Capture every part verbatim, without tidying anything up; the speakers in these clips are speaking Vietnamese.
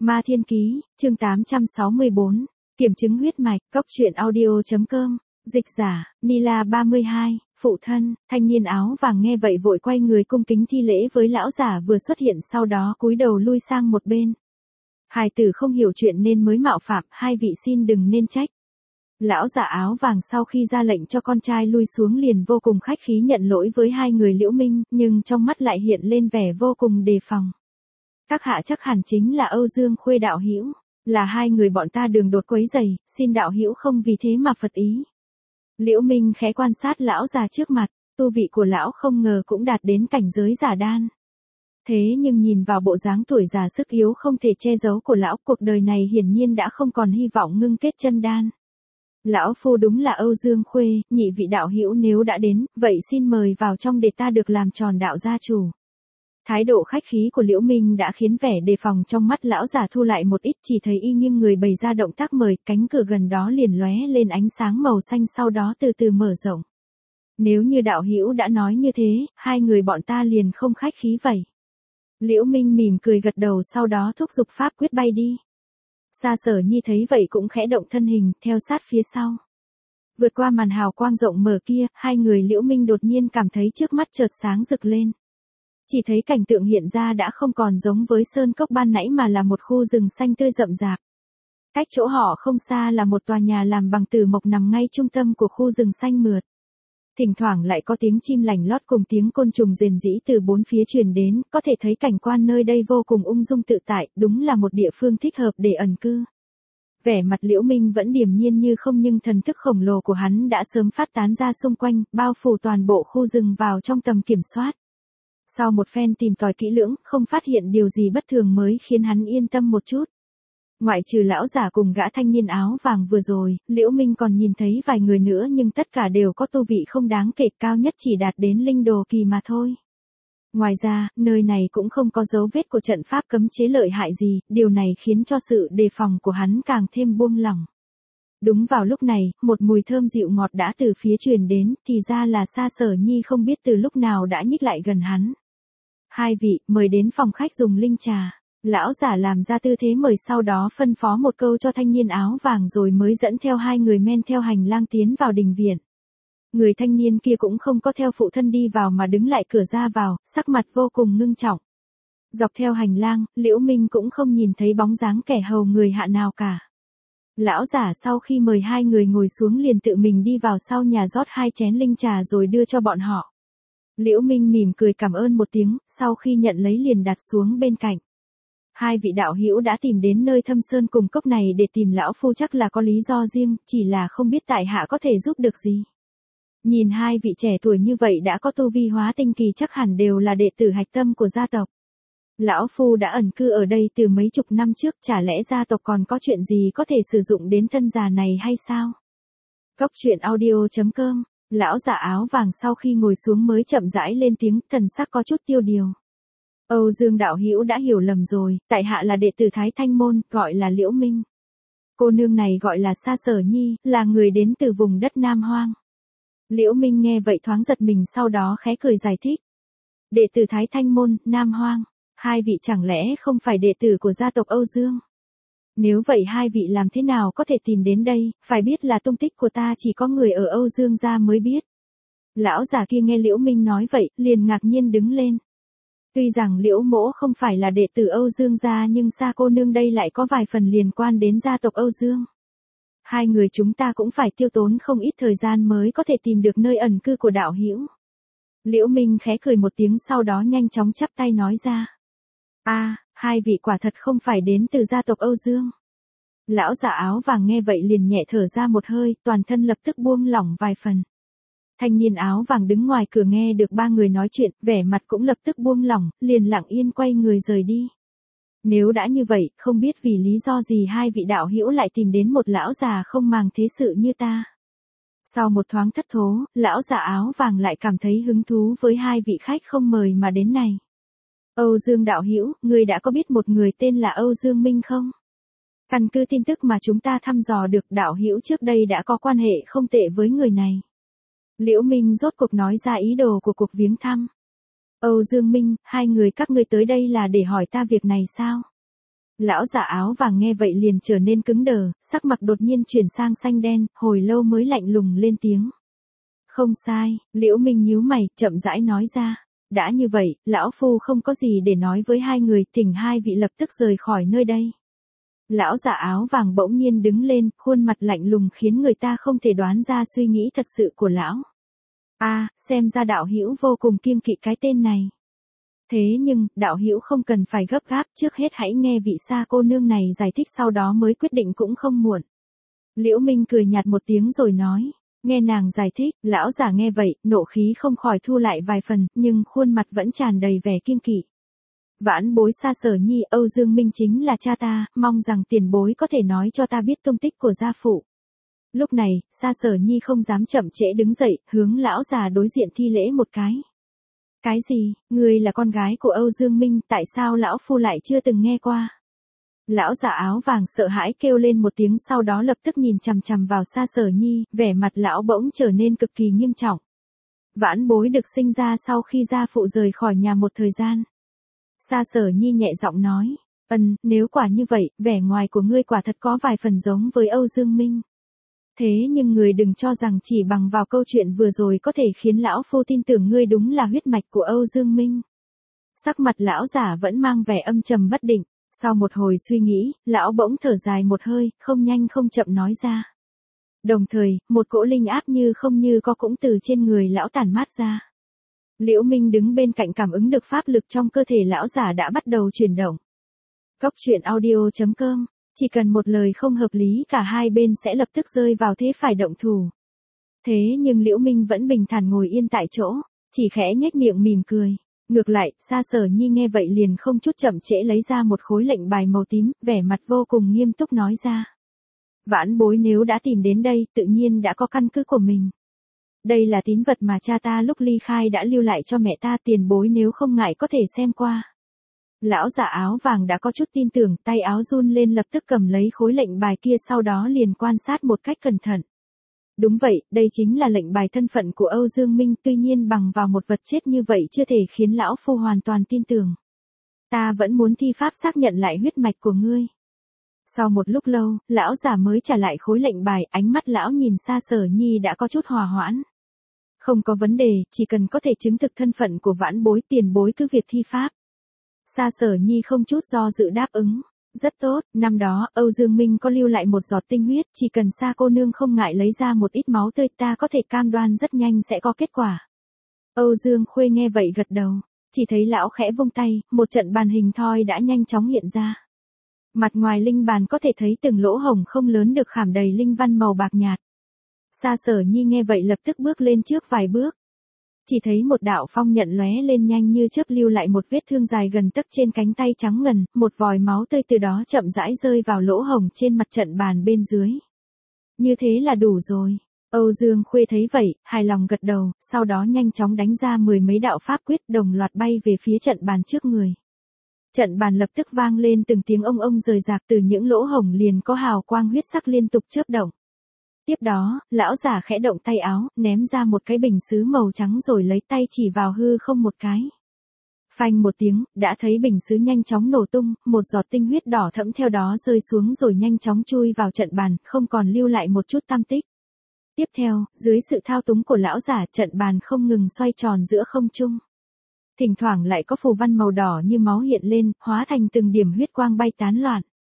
Ma Thiên Ký, chương tám trăm sáu mươi bốn, Kiểm chứng huyết mạch, Cốc truyện audio chấm com, dịch giả, Nila ba mươi hai, phụ thân. Thanh niên áo vàng nghe vậy vội quay người cung kính thi lễ với lão giả vừa xuất hiện, sau đó cúi đầu lui sang một bên. Hài tử không hiểu chuyện nên mới mạo phạm, hai vị xin đừng nên trách. Lão giả áo vàng sau khi ra lệnh cho con trai lui xuống liền vô cùng khách khí nhận lỗi với hai người Liễu Minh, nhưng trong mắt lại hiện lên vẻ vô cùng đề phòng. Các hạ chắc hẳn chính là Âu Dương Khuê đạo hữu, là hai người bọn ta đường đột quấy rầy, xin đạo hữu không vì thế mà phật ý. Liễu Minh khẽ quan sát lão già trước mặt, tu vị của lão không ngờ cũng đạt đến cảnh giới giả đan. Thế nhưng nhìn vào bộ dáng tuổi già sức yếu không thể che giấu của lão, cuộc đời này hiển nhiên đã không còn hy vọng ngưng kết chân đan. Lão phu đúng là Âu Dương Khuê, nhị vị đạo hữu nếu đã đến, vậy xin mời vào trong để ta được làm tròn đạo gia chủ. Thái độ khách khí của Liễu Minh đã khiến vẻ đề phòng trong mắt lão già thu lại một ít, chỉ thấy y nghiêng người bày ra động tác mời, cánh cửa gần đó liền lóe lên ánh sáng màu xanh sau đó từ từ mở rộng. Nếu như đạo hữu đã nói như thế, hai người bọn ta liền không khách khí vậy. Liễu Minh mỉm cười gật đầu sau đó thúc giục pháp quyết bay đi. Sa Sở Nhi thấy vậy cũng khẽ động thân hình, theo sát phía sau. Vượt qua màn hào quang rộng mở kia, hai người Liễu Minh đột nhiên cảm thấy trước mắt chợt sáng rực lên. Chỉ thấy cảnh tượng hiện ra đã không còn giống với sơn cốc ban nãy mà là một khu rừng xanh tươi rậm rạp. Cách chỗ họ không xa là một tòa nhà làm bằng tử mộc nằm ngay trung tâm của khu rừng xanh mượt. Thỉnh thoảng lại có tiếng chim lành lót cùng tiếng côn trùng rền rĩ từ bốn phía truyền đến, có thể thấy cảnh quan nơi đây vô cùng ung dung tự tại, đúng là một địa phương thích hợp để ẩn cư. Vẻ mặt Liễu Minh vẫn điềm nhiên như không nhưng thần thức khổng lồ của hắn đã sớm phát tán ra xung quanh, bao phủ toàn bộ khu rừng vào trong tầm kiểm soát. Sau một phen tìm tòi kỹ lưỡng, không phát hiện điều gì bất thường mới khiến hắn yên tâm một chút. Ngoại trừ lão giả cùng gã thanh niên áo vàng vừa rồi, Liễu Minh còn nhìn thấy vài người nữa nhưng tất cả đều có tu vị không đáng kể, cao nhất chỉ đạt đến linh đồ kỳ mà thôi. Ngoài ra, nơi này cũng không có dấu vết của trận pháp cấm chế lợi hại gì, điều này khiến cho sự đề phòng của hắn càng thêm buông lỏng. Đúng vào lúc này, một mùi thơm dịu ngọt đã từ phía truyền đến, thì ra là Sa Sở Nhi không biết từ lúc nào đã nhích lại gần hắn. Hai vị, mời đến phòng khách dùng linh trà. Lão giả làm ra tư thế mời sau đó phân phó một câu cho thanh niên áo vàng rồi mới dẫn theo hai người men theo hành lang tiến vào đình viện. Người thanh niên kia cũng không có theo phụ thân đi vào mà đứng lại cửa ra vào, sắc mặt vô cùng ngưng trọng. Dọc theo hành lang, Liễu Minh cũng không nhìn thấy bóng dáng kẻ hầu người hạ nào cả. Lão giả sau khi mời hai người ngồi xuống liền tự mình đi vào sau nhà rót hai chén linh trà rồi đưa cho bọn họ. Liễu Minh mỉm cười cảm ơn một tiếng, sau khi nhận lấy liền đặt xuống bên cạnh. Hai vị đạo hữu đã tìm đến nơi thâm sơn cùng cốc này để tìm lão phu chắc là có lý do riêng, chỉ là không biết tại hạ có thể giúp được gì. Nhìn hai vị trẻ tuổi như vậy đã có tu vi hóa tinh kỳ chắc hẳn đều là đệ tử hạch tâm của gia tộc. Lão phu đã ẩn cư ở đây từ mấy chục năm trước, chả lẽ gia tộc còn có chuyện gì có thể sử dụng đến thân già này hay sao? Cốc truyện audio chấm com, lão giả áo vàng sau khi ngồi xuống mới chậm rãi lên tiếng, thần sắc có chút tiêu điều. Âu Dương đạo hữu đã hiểu lầm rồi, tại hạ là đệ tử Thái Thanh môn, gọi là Liễu Minh. Cô nương này gọi là Sa Sở Nhi, là người đến từ vùng đất Nam Hoang. Liễu Minh nghe vậy thoáng giật mình sau đó khẽ cười giải thích. Đệ tử Thái Thanh môn, Nam Hoang, hai vị chẳng lẽ không phải đệ tử của gia tộc Âu Dương? Nếu vậy hai vị làm thế nào có thể tìm đến đây, phải biết là tung tích của ta chỉ có người ở Âu Dương gia mới biết. Lão già kia nghe Liễu Minh nói vậy, liền ngạc nhiên đứng lên. Tuy rằng Liễu mỗ không phải là đệ tử Âu Dương gia nhưng Sa cô nương đây lại có vài phần liên quan đến gia tộc Âu Dương. Hai người chúng ta cũng phải tiêu tốn không ít thời gian mới có thể tìm được nơi ẩn cư của đạo hữu. Liễu Minh khẽ cười một tiếng sau đó nhanh chóng chắp tay nói ra. A, à, hai vị quả thật không phải đến từ gia tộc Âu Dương. Lão giả áo vàng nghe vậy liền nhẹ thở ra một hơi, toàn thân lập tức buông lỏng vài phần. Thanh niên áo vàng đứng ngoài cửa nghe được ba người nói chuyện, vẻ mặt cũng lập tức buông lỏng, liền lặng yên quay người rời đi. Nếu đã như vậy, không biết vì lý do gì hai vị đạo hữu lại tìm đến một lão già không màng thế sự như ta. Sau một thoáng thất thố, lão già áo vàng lại cảm thấy hứng thú với hai vị khách không mời mà đến này. Âu Dương đạo hữu, người đã có biết một người tên là Âu Dương Minh không? Căn cứ tin tức mà chúng ta thăm dò được, đạo hữu trước đây đã có quan hệ không tệ với người này. Liễu Minh rốt cuộc nói ra ý đồ của cuộc viếng thăm. Âu Dương Minh, hai người các ngươi tới đây là để hỏi ta việc này sao? Lão giả áo vàng nghe vậy liền trở nên cứng đờ, sắc mặt đột nhiên chuyển sang xanh đen, hồi lâu mới lạnh lùng lên tiếng. Không sai, Liễu Minh nhíu mày, chậm rãi nói ra. Đã như vậy, lão phu không có gì để nói với hai người, thỉnh hai vị lập tức rời khỏi nơi đây. Lão giả áo vàng bỗng nhiên đứng lên, khuôn mặt lạnh lùng khiến người ta không thể đoán ra suy nghĩ thật sự của lão. A, à, xem ra đạo hữu vô cùng kiêng kỵ cái tên này. Thế nhưng, đạo hữu không cần phải gấp gáp, trước hết hãy nghe vị Sa cô nương này giải thích, sau đó mới quyết định cũng không muộn. Liễu Minh cười nhạt một tiếng rồi nói. Nghe nàng giải thích, lão giả nghe vậy, nộ khí không khỏi thu lại vài phần, nhưng khuôn mặt vẫn tràn đầy vẻ kiêng kỵ. Vãn bối Sa Sở Nhi, Âu Dương Minh chính là cha ta, mong rằng tiền bối có thể nói cho ta biết tung tích của gia phụ. Lúc này, Sa Sở Nhi không dám chậm trễ đứng dậy, hướng lão già đối diện thi lễ một cái. Cái gì, người là con gái của Âu Dương Minh, tại sao lão phu lại chưa từng nghe qua? Lão giả áo vàng sợ hãi kêu lên một tiếng, sau đó lập tức nhìn chằm chằm vào Sa Sở Nhi, vẻ mặt lão bỗng trở nên cực kỳ nghiêm trọng. Vãn bối được sinh ra sau khi gia phụ rời khỏi nhà một thời gian. Sa Sở Nhi nhẹ giọng nói, ân, nếu quả như vậy, vẻ ngoài của ngươi quả thật có vài phần giống với Âu Dương Minh. Thế nhưng người đừng cho rằng chỉ bằng vào câu chuyện vừa rồi có thể khiến lão phu tin tưởng ngươi đúng là huyết mạch của Âu Dương Minh. Sắc mặt lão giả vẫn mang vẻ âm trầm bất định. Sau một hồi suy nghĩ, lão bỗng thở dài một hơi, không nhanh không chậm nói ra. Đồng thời, một cỗ linh áp như không như có cũng từ trên người lão tản mát ra. Liễu Minh đứng bên cạnh cảm ứng được pháp lực trong cơ thể lão giả đã bắt đầu chuyển động. Cốc truyện audio chấm com, chỉ cần một lời không hợp lý cả hai bên sẽ lập tức rơi vào thế phải động thủ. Thế nhưng Liễu Minh vẫn bình thản ngồi yên tại chỗ, chỉ khẽ nhếch miệng mỉm cười. Ngược lại, Sa Sở Nhi nghe vậy liền không chút chậm trễ lấy ra một khối lệnh bài màu tím, vẻ mặt vô cùng nghiêm túc nói ra. Vãn bối nếu đã tìm đến đây, tự nhiên đã có căn cứ của mình. Đây là tín vật mà cha ta lúc ly khai đã lưu lại cho mẹ ta, tiền bối nếu không ngại có thể xem qua. Lão giả áo vàng đã có chút tin tưởng, tay áo run lên lập tức cầm lấy khối lệnh bài kia, sau đó liền quan sát một cách cẩn thận. Đúng vậy, đây chính là lệnh bài thân phận của Âu Dương Minh, tuy nhiên bằng vào một vật chết như vậy chưa thể khiến lão phu hoàn toàn tin tưởng. Ta vẫn muốn thi pháp xác nhận lại huyết mạch của ngươi. Sau một lúc lâu, lão giả mới trả lại khối lệnh bài, ánh mắt lão nhìn Sa Sở Nhi đã có chút hòa hoãn. Không có vấn đề, chỉ cần có thể chứng thực thân phận của vãn bối, tiền bối cứ việc thi pháp. Sa Sở Nhi không chút do dự đáp ứng. Rất tốt, năm đó, Âu Dương Minh có lưu lại một giọt tinh huyết, chỉ cần Sa cô nương không ngại lấy ra một ít máu tươi, ta có thể cam đoan rất nhanh sẽ có kết quả. Âu Dương Khuê nghe vậy gật đầu, chỉ thấy lão khẽ vung tay, một trận bàn hình thoi đã nhanh chóng hiện ra. Mặt ngoài linh bàn có thể thấy từng lỗ hổng không lớn được khảm đầy linh văn màu bạc nhạt. Sa Sở Nhi nghe vậy lập tức bước lên trước vài bước. Chỉ thấy một đạo phong nhận lóe lên nhanh như chớp, lưu lại một vết thương dài gần tấc trên cánh tay trắng ngần, một vòi máu tươi từ đó chậm rãi rơi vào lỗ hổng trên mặt trận bàn bên dưới. Như thế là đủ rồi. Âu Dương Khuê thấy vậy, hài lòng gật đầu, sau đó nhanh chóng đánh ra mười mấy đạo pháp quyết đồng loạt bay về phía trận bàn trước người. Trận bàn lập tức vang lên từng tiếng ông ông rời rạc, từ những lỗ hổng liền có hào quang huyết sắc liên tục chớp động. Tiếp đó, lão giả khẽ động tay áo, ném ra một cái bình sứ màu trắng rồi lấy tay chỉ vào hư không một cái. Phanh một tiếng, đã thấy bình sứ nhanh chóng nổ tung, một giọt tinh huyết đỏ thẫm theo đó rơi xuống rồi nhanh chóng chui vào trận bàn, không còn lưu lại một chút tăm tích. Tiếp theo, dưới sự thao túng của lão giả, trận bàn không ngừng xoay tròn giữa không trung. Thỉnh thoảng lại có phù văn màu đỏ như máu hiện lên, hóa thành từng điểm huyết quang bay tán loạn.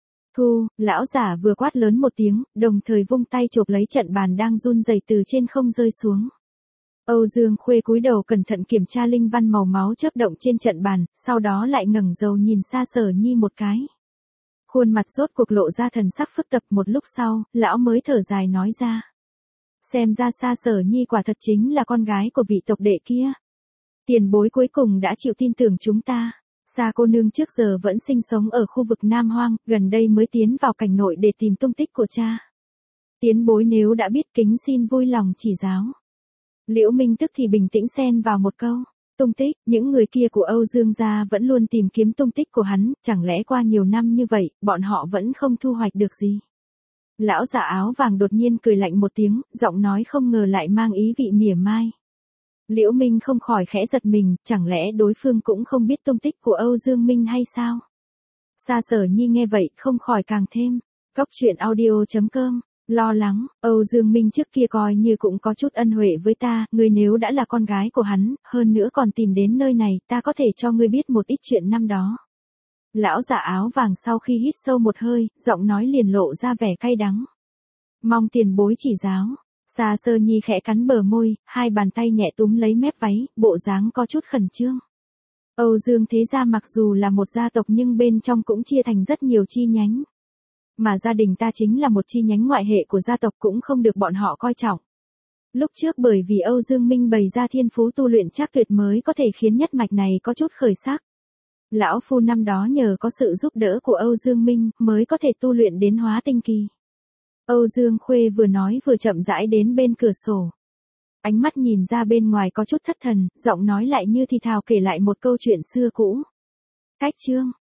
Thu, lão giả vừa quát lớn một tiếng, đồng thời vung tay chộp lấy trận bàn đang run rẩy từ trên không rơi xuống. Âu Dương Khuê cúi đầu cẩn thận kiểm tra linh văn màu máu chớp động trên trận bàn, sau đó lại ngẩng đầu nhìn Sa Sở Nhi một cái. Khuôn mặt rốt cuộc lộ ra thần sắc phức tạp, một lúc sau, lão mới thở dài nói ra. Xem ra Sa Sở Nhi quả thật chính là con gái của vị tộc đệ kia. Tiền bối cuối cùng đã chịu tin tưởng chúng ta. Sa cô nương trước giờ vẫn sinh sống ở khu vực Nam Hoang, gần đây mới tiến vào cảnh nội để tìm tung tích của cha. Tiến bối nếu đã biết, kính xin vui lòng chỉ giáo. Liễu Minh tức thì bình tĩnh xen vào một câu. Tung tích, những người kia của Âu Dương gia vẫn luôn tìm kiếm tung tích của hắn, chẳng lẽ qua nhiều năm như vậy, bọn họ vẫn không thu hoạch được gì. Lão giả áo vàng đột nhiên cười lạnh một tiếng, giọng nói không ngờ lại mang ý vị mỉa mai. Liễu Minh không khỏi khẽ giật mình, chẳng lẽ đối phương cũng không biết tung tích của Âu Dương Minh hay sao? Sa Sở Nhi nghe vậy không khỏi càng thêm. Cốc truyện audio chấm com, lo lắng, Âu Dương Minh trước kia coi như cũng có chút ân huệ với ta, ngươi nếu đã là con gái của hắn, hơn nữa còn tìm đến nơi này, ta có thể cho ngươi biết một ít chuyện năm đó. Lão giả áo vàng sau khi hít sâu một hơi, giọng nói liền lộ ra vẻ cay đắng. Mong tiền bối chỉ giáo. Sa Sơ Nhi khẽ cắn bờ môi, hai bàn tay nhẹ túm lấy mép váy, bộ dáng có chút khẩn trương. Âu Dương thế gia mặc dù là một gia tộc nhưng bên trong cũng chia thành rất nhiều chi nhánh. Mà gia đình ta chính là một chi nhánh ngoại hệ của gia tộc cũng không được bọn họ coi trọng. Lúc trước bởi vì Âu Dương Minh bày ra thiên phú tu luyện chắc tuyệt mới có thể khiến nhất mạch này có chút khởi sắc. Lão phu năm đó nhờ có sự giúp đỡ của Âu Dương Minh mới có thể tu luyện đến hóa tinh kỳ. Âu Dương Khuê vừa nói vừa chậm rãi đến bên cửa sổ. Ánh mắt nhìn ra bên ngoài có chút thất thần, giọng nói lại như thì thào kể lại một câu chuyện xưa cũ. Cách chương,